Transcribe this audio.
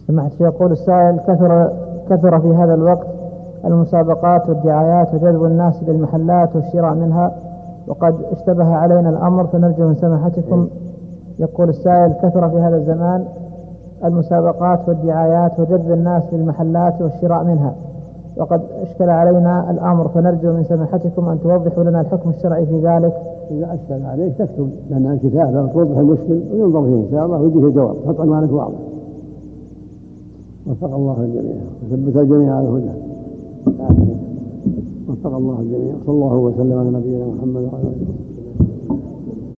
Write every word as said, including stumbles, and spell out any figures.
سمحت يقول السائل: كثر كثر في هذا الوقت المسابقات والدعايات وجذب الناس للمحلات والشراء منها، وقد اشتبه علينا الأمر فنرجو من سماحتكم. يقول السائل: كثر في هذا الزمان المسابقات والدعايات وجذب الناس للمحلات والشراء منها، وقد اشكل علينا الأمر فنرجو من سماحتكم أن توضحوا لنا الحكم الشرعي في ذلك. إذا أشكل عليك تكتب لنا الكتاب توضح المشكل وينظر فيه إن شاء الله ويجيك الجواب، حط عنوانك واضح. وفق الله الجميع وثبت الجميع على الهدى. وفق الله الجميع. صلى الله وسلم على نبينا محمد وعلى اله وصحبه.